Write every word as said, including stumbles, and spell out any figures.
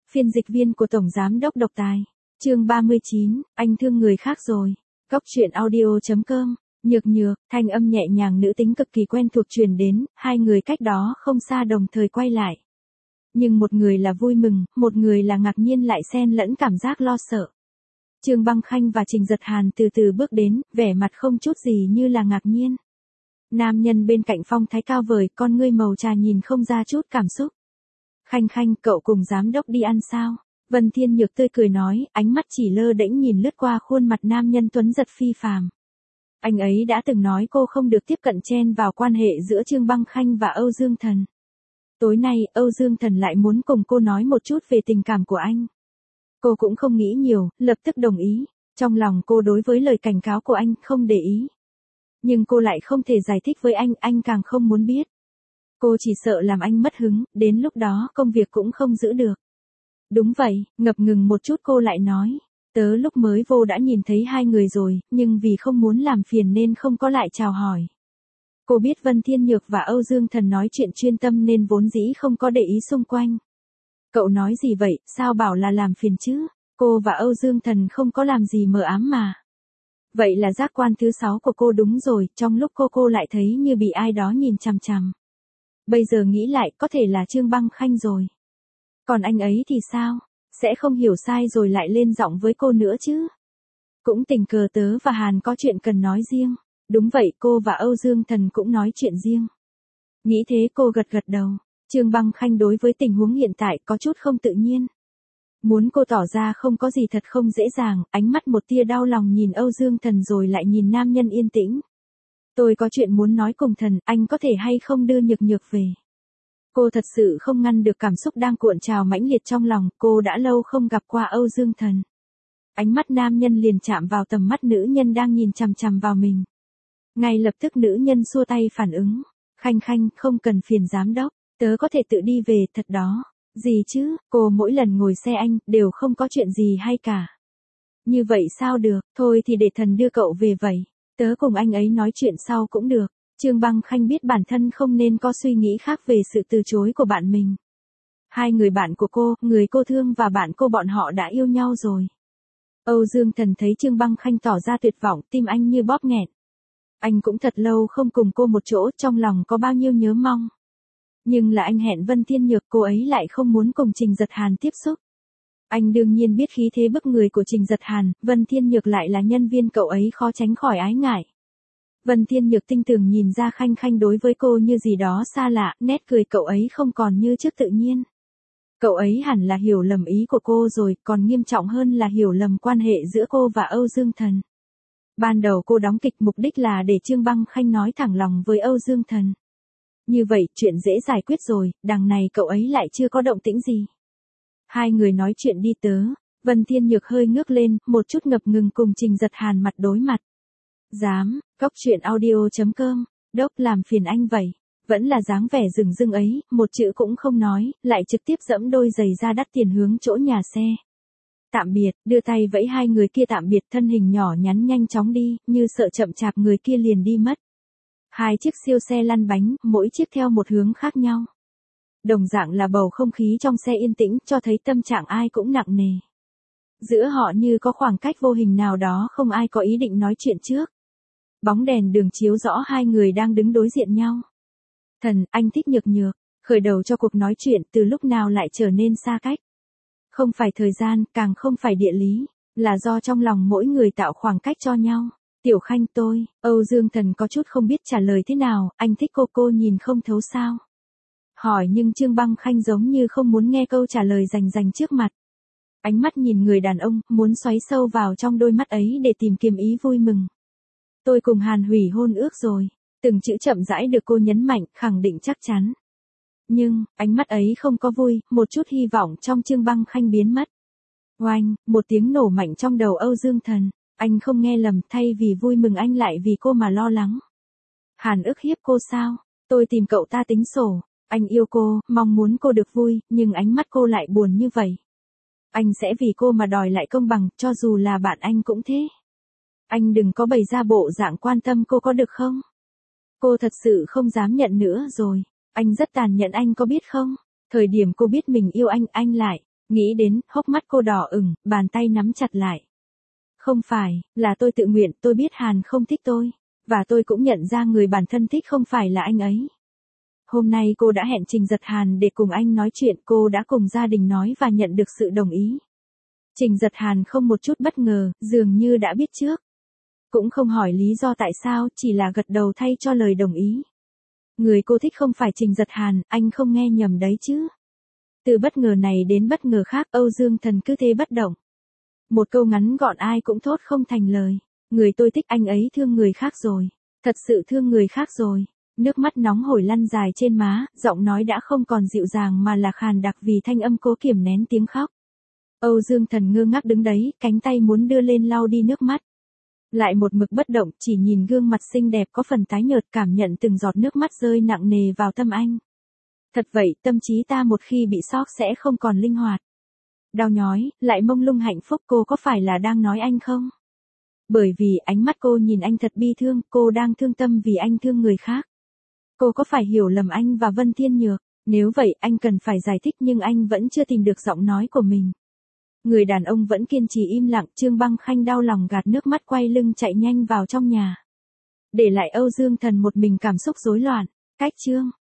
Phiên dịch viên của Tổng Giám đốc Độc Tài. Chương ba mươi chín, anh thương người khác rồi. Cốc truyện audio chấm com. Nhược nhược, thanh âm nhẹ nhàng nữ tính cực kỳ quen thuộc truyền đến, hai người cách đó không xa đồng thời quay lại. Nhưng một người là vui mừng, một người là ngạc nhiên lại xen lẫn cảm giác lo sợ. Trương Băng Khanh và Trình Giật Hàn từ từ bước đến, vẻ mặt không chút gì như là ngạc nhiên. Nam nhân bên cạnh phong thái cao vời, con ngươi màu trà nhìn không ra chút cảm xúc. Khanh Khanh, cậu cùng giám đốc đi ăn sao? Vân Thiên Nhược tươi cười nói, ánh mắt chỉ lơ đễnh nhìn lướt qua khuôn mặt nam nhân tuấn giật phi phàm. Anh ấy đã từng nói cô không được tiếp cận chen vào quan hệ giữa Trương Băng Khanh và Âu Dương Thần. Tối nay, Âu Dương Thần lại muốn cùng cô nói một chút về tình cảm của anh. Cô cũng không nghĩ nhiều, lập tức đồng ý. Trong lòng cô đối với lời cảnh cáo của anh không để ý. Nhưng cô lại không thể giải thích với anh, anh càng không muốn biết. Cô chỉ sợ làm anh mất hứng, đến lúc đó công việc cũng không giữ được. Đúng vậy, ngập ngừng một chút cô lại nói. Tớ lúc mới vô đã nhìn thấy hai người rồi, nhưng vì không muốn làm phiền nên không có lại chào hỏi. Cô biết Vân Thiên Nhược và Âu Dương Thần nói chuyện chuyên tâm nên vốn dĩ không có để ý xung quanh. Cậu nói gì vậy, sao bảo là làm phiền chứ? Cô và Âu Dương Thần không có làm gì mờ ám mà. Vậy là giác quan thứ sáu của cô đúng rồi, trong lúc cô cô lại thấy như bị ai đó nhìn chằm chằm. Bây giờ nghĩ lại có thể là Trương Băng Khanh rồi. Còn anh ấy thì sao? Sẽ không hiểu sai rồi lại lên giọng với cô nữa chứ? Cũng tình cờ tớ và Hàn có chuyện cần nói riêng. Đúng vậy, cô và Âu Dương Thần cũng nói chuyện riêng. Nghĩ thế cô gật gật đầu. Trương Băng Khanh đối với tình huống hiện tại có chút không tự nhiên. Muốn cô tỏ ra không có gì thật không dễ dàng, ánh mắt một tia đau lòng nhìn Âu Dương Thần rồi lại nhìn nam nhân yên tĩnh. Tôi có chuyện muốn nói cùng thần, anh có thể hay không đưa Nhược Nhược về. Cô thật sự không ngăn được cảm xúc đang cuộn trào mãnh liệt trong lòng, cô đã lâu không gặp qua Âu Dương Thần. Ánh mắt nam nhân liền chạm vào tầm mắt nữ nhân đang nhìn chằm chằm vào mình. Ngay lập tức nữ nhân xua tay phản ứng. Khanh Khanh, không cần phiền giám đốc, tớ có thể tự đi về, thật đó. Gì chứ, cô mỗi lần ngồi xe anh, đều không có chuyện gì hay cả. Như vậy sao được, thôi thì để thần đưa cậu về vậy. Tớ cùng anh ấy nói chuyện sau cũng được. Trương Băng Khanh biết bản thân không nên có suy nghĩ khác về sự từ chối của bạn mình. Hai người bạn của cô, người cô thương và bạn cô bọn họ đã yêu nhau rồi. Âu Dương Thần thấy Trương Băng Khanh tỏ ra tuyệt vọng, tim anh như bóp nghẹt. Anh cũng thật lâu không cùng cô một chỗ, trong lòng có bao nhiêu nhớ mong. Nhưng là anh hẹn Vân Thiên Nhược, cô ấy lại không muốn cùng Trình Giật Hàn tiếp xúc. Anh đương nhiên biết khí thế bức người của Trình Giật Hàn, Vân Thiên Nhược lại là nhân viên cậu ấy khó tránh khỏi ái ngại. Vân Thiên Nhược tinh tường nhìn ra Khanh Khanh đối với cô như gì đó xa lạ, nét cười cậu ấy không còn như trước tự nhiên. Cậu ấy hẳn là hiểu lầm ý của cô rồi, còn nghiêm trọng hơn là hiểu lầm quan hệ giữa cô và Âu Dương Thần. Ban đầu cô đóng kịch mục đích là để Trương Băng Khanh nói thẳng lòng với Âu Dương Thần. Như vậy, chuyện dễ giải quyết rồi, đằng này cậu ấy lại chưa có động tĩnh gì. Hai người nói chuyện đi tớ, Vân Thiên Nhược hơi ngước lên, một chút ngập ngừng cùng Trình Giật Hàn mặt đối mặt. Dám, cốc truyện audio chấm com, đốc làm phiền anh vậy. Vẫn là dáng vẻ rừng rưng ấy, một chữ cũng không nói, lại trực tiếp dẫm đôi giày da đắt tiền hướng chỗ nhà xe. Tạm biệt, đưa tay vẫy hai người kia tạm biệt, thân hình nhỏ nhắn nhanh chóng đi, như sợ chậm chạp người kia liền đi mất. Hai chiếc siêu xe lăn bánh, mỗi chiếc theo một hướng khác nhau. Đồng dạng là bầu không khí trong xe yên tĩnh, cho thấy tâm trạng ai cũng nặng nề. Giữa họ như có khoảng cách vô hình nào đó, không ai có ý định nói chuyện trước. Bóng đèn đường chiếu rõ hai người đang đứng đối diện nhau. Thần, anh thích Nhược Nhược, khởi đầu cho cuộc nói chuyện từ lúc nào lại trở nên xa cách. Không phải thời gian, càng không phải địa lý, là do trong lòng mỗi người tạo khoảng cách cho nhau. Tiểu Khanh tôi, Âu Dương Thần có chút không biết trả lời thế nào, anh thích cô cô nhìn không thấu sao. Hỏi nhưng Trương Băng Khanh giống như không muốn nghe câu trả lời rành rành trước mặt. Ánh mắt nhìn người đàn ông, muốn xoáy sâu vào trong đôi mắt ấy để tìm kiếm ý vui mừng. Tôi cùng Hàn hủy hôn ước rồi. Từng chữ chậm rãi được cô nhấn mạnh, khẳng định chắc chắn. Nhưng, ánh mắt ấy không có vui, một chút hy vọng trong Trương Băng Khanh biến mất. Oanh, một tiếng nổ mạnh trong đầu Âu Dương Thần. Anh không nghe lầm, thay vì vui mừng anh lại vì cô mà lo lắng. Hàn ức hiếp cô sao? Tôi tìm cậu ta tính sổ. Anh yêu cô, mong muốn cô được vui, nhưng ánh mắt cô lại buồn như vậy. Anh sẽ vì cô mà đòi lại công bằng, cho dù là bạn anh cũng thế. Anh đừng có bày ra bộ dạng quan tâm cô có được không? Cô thật sự không dám nhận nữa rồi. Anh rất tàn nhẫn anh có biết không? Thời điểm cô biết mình yêu anh, anh lại Nghĩ đến, hốc mắt cô đỏ ửng, bàn tay nắm chặt lại. Không phải, là tôi tự nguyện, tôi biết Hàn không thích tôi. Và tôi cũng nhận ra người bản thân thích không phải là anh ấy. Hôm nay cô đã hẹn Trình Giật Hàn để cùng anh nói chuyện, cô đã cùng gia đình nói và nhận được sự đồng ý. Trình Giật Hàn không một chút bất ngờ, dường như đã biết trước. Cũng không hỏi lý do tại sao, chỉ là gật đầu thay cho lời đồng ý. Người cô thích không phải Trình Giật Hàn, anh không nghe nhầm đấy chứ. Từ bất ngờ này đến bất ngờ khác, Âu Dương Thần cứ thế bất động. Một câu ngắn gọn ai cũng thốt không thành lời. Người tôi thích anh ấy thương người khác rồi. Thật sự thương người khác rồi. Nước mắt nóng hổi lăn dài trên má, giọng nói đã không còn dịu dàng mà là khàn đặc vì thanh âm cố kiềm nén tiếng khóc. Âu Dương Thần ngơ ngác đứng đấy, cánh tay muốn đưa lên lau đi nước mắt. Lại một mực bất động, chỉ nhìn gương mặt xinh đẹp có phần tái nhợt, cảm nhận từng giọt nước mắt rơi nặng nề vào tâm anh. Thật vậy, tâm trí ta một khi bị sốc sẽ không còn linh hoạt. Đau nhói, lại mông lung hạnh phúc, cô có phải là đang nói anh không? Bởi vì ánh mắt cô nhìn anh thật bi thương, cô đang thương tâm vì anh thương người khác. Cô có phải hiểu lầm anh và Vân Thiên Nhược? Nếu vậy, anh cần phải giải thích nhưng anh vẫn chưa tìm được giọng nói của mình. Người đàn ông vẫn kiên trì im lặng, Trương Băng Khanh đau lòng gạt nước mắt quay lưng chạy nhanh vào trong nhà. Để lại Âu Dương Thần một mình cảm xúc rối loạn. Cách chương